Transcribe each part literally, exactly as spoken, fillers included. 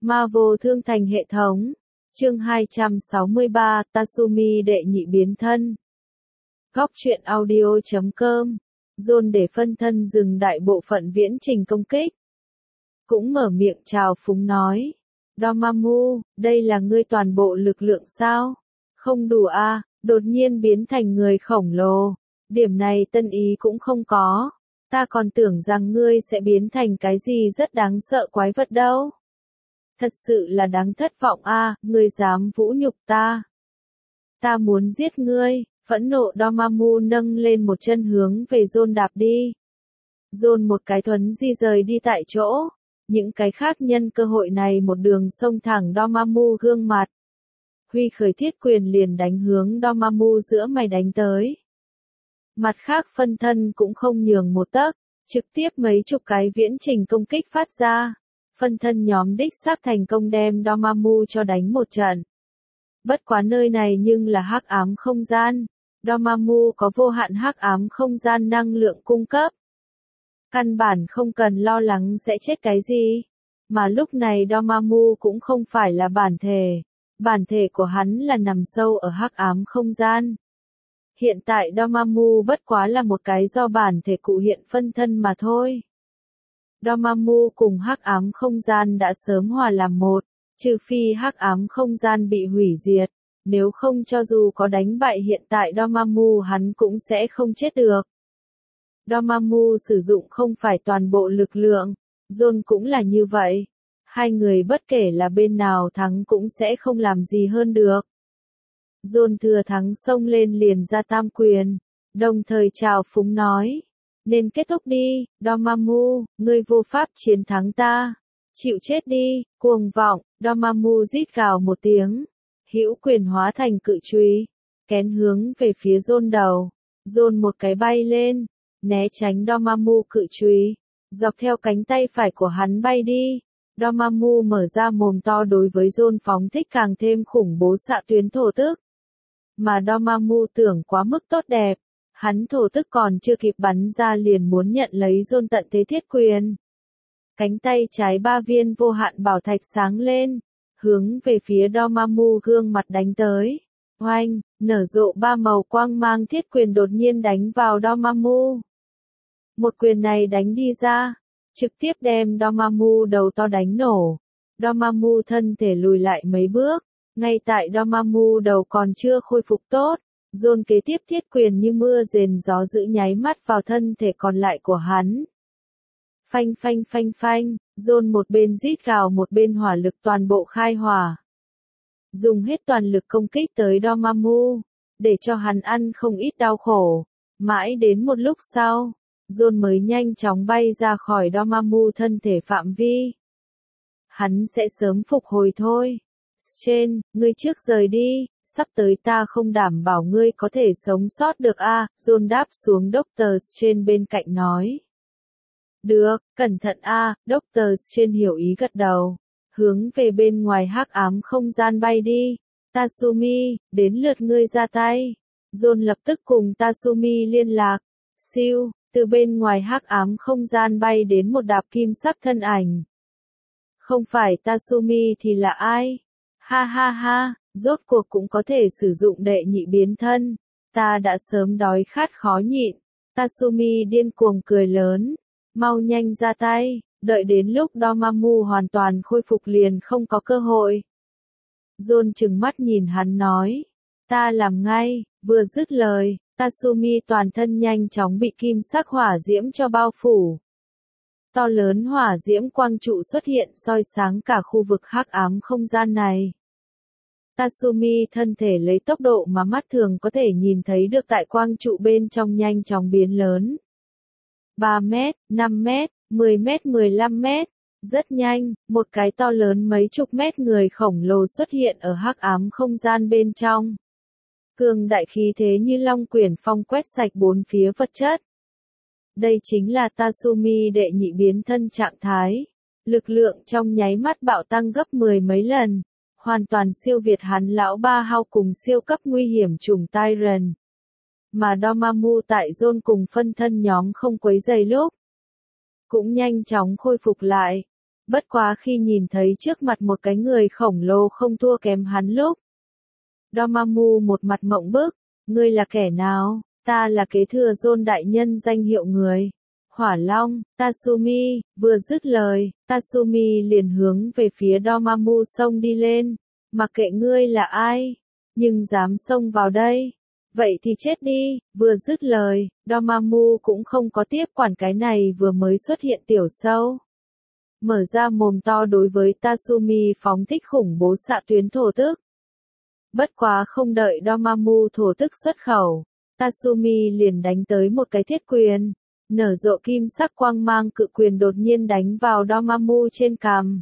Marvel Thương Thành hệ thống. Chương hai trăm sáu mươi ba, Tatsumi đệ nhị biến thân. Góc truyện audio chấm com. John để phân thân dừng đại bộ phận viễn trình công kích. Cũng mở miệng chào phúng nói. Dormammu, đây là ngươi toàn bộ lực lượng sao? Không đủ a, à, đột nhiên biến thành người khổng lồ. Điểm này tân ý cũng không có. Ta còn tưởng rằng ngươi sẽ biến thành cái gì rất đáng sợ quái vật đâu. Thật sự là đáng thất vọng a, à, ngươi dám vũ nhục ta. Ta muốn giết ngươi, phẫn nộ Dormammu nâng lên một chân hướng về John đạp đi. John một cái thuấn di rời đi tại chỗ. Những cái khác nhân cơ hội này một đường xông thẳng Dormammu gương mặt. Huy khởi thiết quyền liền đánh hướng Dormammu giữa mày đánh tới. Mặt khác phân thân cũng không nhường một tấc, trực tiếp mấy chục cái viễn trình công kích phát ra. Phân thân nhóm đích xác thành công đem Dormammu cho đánh một trận. Bất quá nơi này nhưng là hắc ám không gian. Dormammu có vô hạn hắc ám không gian năng lượng cung cấp. Căn bản không cần lo lắng sẽ chết cái gì. Mà lúc này Dormammu cũng không phải là bản thể. Bản thể của hắn là nằm sâu ở hắc ám không gian. Hiện tại Dormammu bất quá là một cái do bản thể cụ hiện phân thân mà thôi. Dormammu cùng hắc ám không gian đã sớm hòa làm một, trừ phi hắc ám không gian bị hủy diệt, nếu không cho dù có đánh bại hiện tại Dormammu hắn cũng sẽ không chết được. Dormammu sử dụng không phải toàn bộ lực lượng, John cũng là như vậy. Hai người bất kể là bên nào thắng cũng sẽ không làm gì hơn được. John thừa thắng xông lên liền ra tam quyền, đồng thời chào phúng nói. Nên kết thúc đi, Dormammu, ngươi vô pháp chiến thắng ta. Chịu chết đi, cuồng vọng, Dormammu rít gào một tiếng. Hữu quyền hóa thành cự chùy, kén hướng về phía John đầu. John một cái bay lên, né tránh Dormammu cự chùy, dọc theo cánh tay phải của hắn bay đi. Dormammu mở ra mồm to đối với John phóng thích càng thêm khủng bố xạ tuyến thổ tức. Mà Dormammu tưởng quá mức tốt đẹp. Hắn thổ tức còn chưa kịp bắn ra liền muốn nhận lấy John tận thế thiết quyền. Cánh tay trái ba viên vô hạn bảo thạch sáng lên, hướng về phía Dormammu gương mặt đánh tới. Oanh, nở rộ ba màu quang mang thiết quyền đột nhiên đánh vào Dormammu. Một quyền này đánh đi ra, trực tiếp đem Dormammu đầu to đánh nổ. Dormammu thân thể lùi lại mấy bước, ngay tại Dormammu đầu còn chưa khôi phục tốt. John kế tiếp thiết quyền như mưa rền gió dữ nháy mắt vào thân thể còn lại của hắn. Phanh phanh phanh phanh, John một bên rít gào một bên hỏa lực toàn bộ khai hỏa. Dùng hết toàn lực công kích tới Dormammu, để cho hắn ăn không ít đau khổ. Mãi đến một lúc sau, John mới nhanh chóng bay ra khỏi Dormammu thân thể phạm vi. Hắn sẽ sớm phục hồi thôi. Trên, ngươi trước rời đi. Sắp tới ta không đảm bảo ngươi có thể sống sót được a, à, John đáp xuống Doctor Strange bên cạnh nói. Được, cẩn thận a, à, Doctor Strange hiểu ý gật đầu. Hướng về bên ngoài hắc ám không gian bay đi. Tatsumi, đến lượt ngươi ra tay. John lập tức cùng Tatsumi liên lạc. Siêu, từ bên ngoài hắc ám không gian bay đến một đạp kim sắc thân ảnh. Không phải Tatsumi thì là ai? Ha ha ha. Rốt cuộc cũng có thể sử dụng đệ nhị biến thân. Ta đã sớm đói khát khó nhịn. Tatsumi điên cuồng cười lớn. Mau nhanh ra tay, đợi đến lúc Dormammu hoàn toàn khôi phục liền không có cơ hội. John trừng mắt nhìn hắn nói. Ta làm ngay, vừa dứt lời, Tatsumi toàn thân nhanh chóng bị kim sắc hỏa diễm cho bao phủ. To lớn hỏa diễm quang trụ xuất hiện soi sáng cả khu vực hắc ám không gian này. Tatsumi thân thể lấy tốc độ mà mắt thường có thể nhìn thấy được tại quang trụ bên trong nhanh chóng biến lớn. ba mét, năm mét, mười mét, mười lăm mét. Rất nhanh, một cái to lớn mấy chục mét người khổng lồ xuất hiện ở hắc ám không gian bên trong. Cường đại khí thế như long quyển phong quét sạch bốn phía vật chất. Đây chính là Tatsumi đệ nhị biến thân trạng thái. Lực lượng trong nháy mắt bạo tăng gấp mười mấy lần. Hoàn toàn siêu việt hắn lão ba hao cùng siêu cấp nguy hiểm trùng Tyrant. Mà Dormammu tại John cùng phân thân nhóm không quấy giày lúc. Cũng nhanh chóng khôi phục lại. Bất quá khi nhìn thấy trước mặt một cái người khổng lồ không thua kém hắn lúc. Dormammu một mặt mộng bức, ngươi là kẻ nào? Ta là kế thừa John đại nhân danh hiệu người. Hỏa Long, Tatsumi, vừa dứt lời, Tatsumi liền hướng về phía Dormammu xông đi lên. Mặc kệ ngươi là ai, nhưng dám xông vào đây. Vậy thì chết đi, vừa dứt lời, Dormammu cũng không có tiếp quản cái này vừa mới xuất hiện tiểu sâu. Mở ra mồm to đối với Tatsumi phóng thích khủng bố xạ tuyến thổ tức. Bất quá không đợi Dormammu thổ tức xuất khẩu, Tatsumi liền đánh tới một cái thiết quyền, nở rộ kim sắc quang mang cự quyền đột nhiên đánh vào Dormammu trên cằm.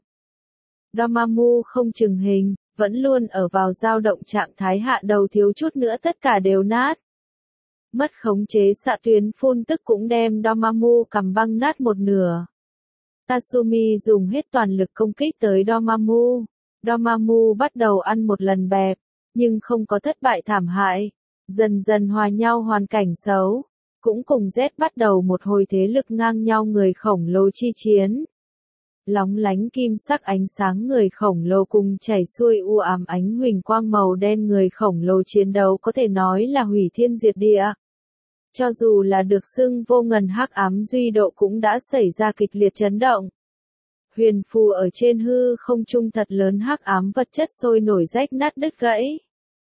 Dormammu không chừng hình, vẫn luôn ở vào dao động trạng thái hạ đầu thiếu chút nữa tất cả đều nát. Mất khống chế xạ tuyến phun tức cũng đem Dormammu cầm băng nát một nửa. Tatsumi dùng hết toàn lực công kích tới Dormammu. Dormammu bắt đầu ăn một lần bẹp, nhưng không có thất bại thảm hại. Dần dần hòa nhau hoàn cảnh xấu, cũng cùng Z bắt đầu một hồi thế lực ngang nhau người khổng lồ chi chiến. Lóng lánh kim sắc ánh sáng người khổng lồ cùng chảy xuôi u ám ánh huỳnh quang màu đen người khổng lồ chiến đấu có thể nói là hủy thiên diệt địa. Cho dù là được xưng vô ngần hắc ám duy độ cũng đã xảy ra kịch liệt chấn động. Huyền phù ở trên hư không trung thật lớn hắc ám vật chất sôi nổi rách nát đứt gãy.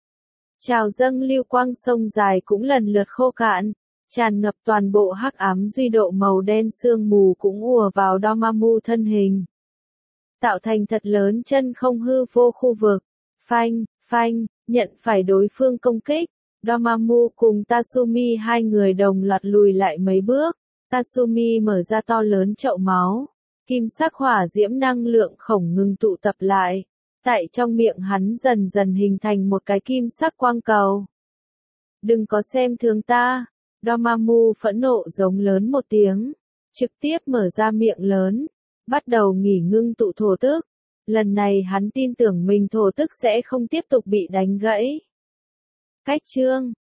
Trào dâng lưu quang sông dài cũng lần lượt khô cạn, tràn ngập toàn bộ hắc ám duy độ màu đen sương mù cũng ùa vào Dormammu thân hình. Tạo thành thật lớn chân không hư vô khu vực. Phanh, phanh, nhận phải đối phương công kích. Dormammu cùng Tatsumi hai người đồng loạt lùi lại mấy bước. Tatsumi mở ra to lớn chậu máu. Kim sắc hỏa diễm năng lượng khổng ngừng tụ tập lại. Tại trong miệng hắn dần dần hình thành một cái kim sắc quang cầu. Đừng có xem thường ta. Dormammu phẫn nộ giống lớn một tiếng. Trực tiếp mở ra miệng lớn. Bắt đầu nghỉ ngưng tụ thổ tức. Lần này hắn tin tưởng mình thổ tức sẽ không tiếp tục bị đánh gãy. Cách chương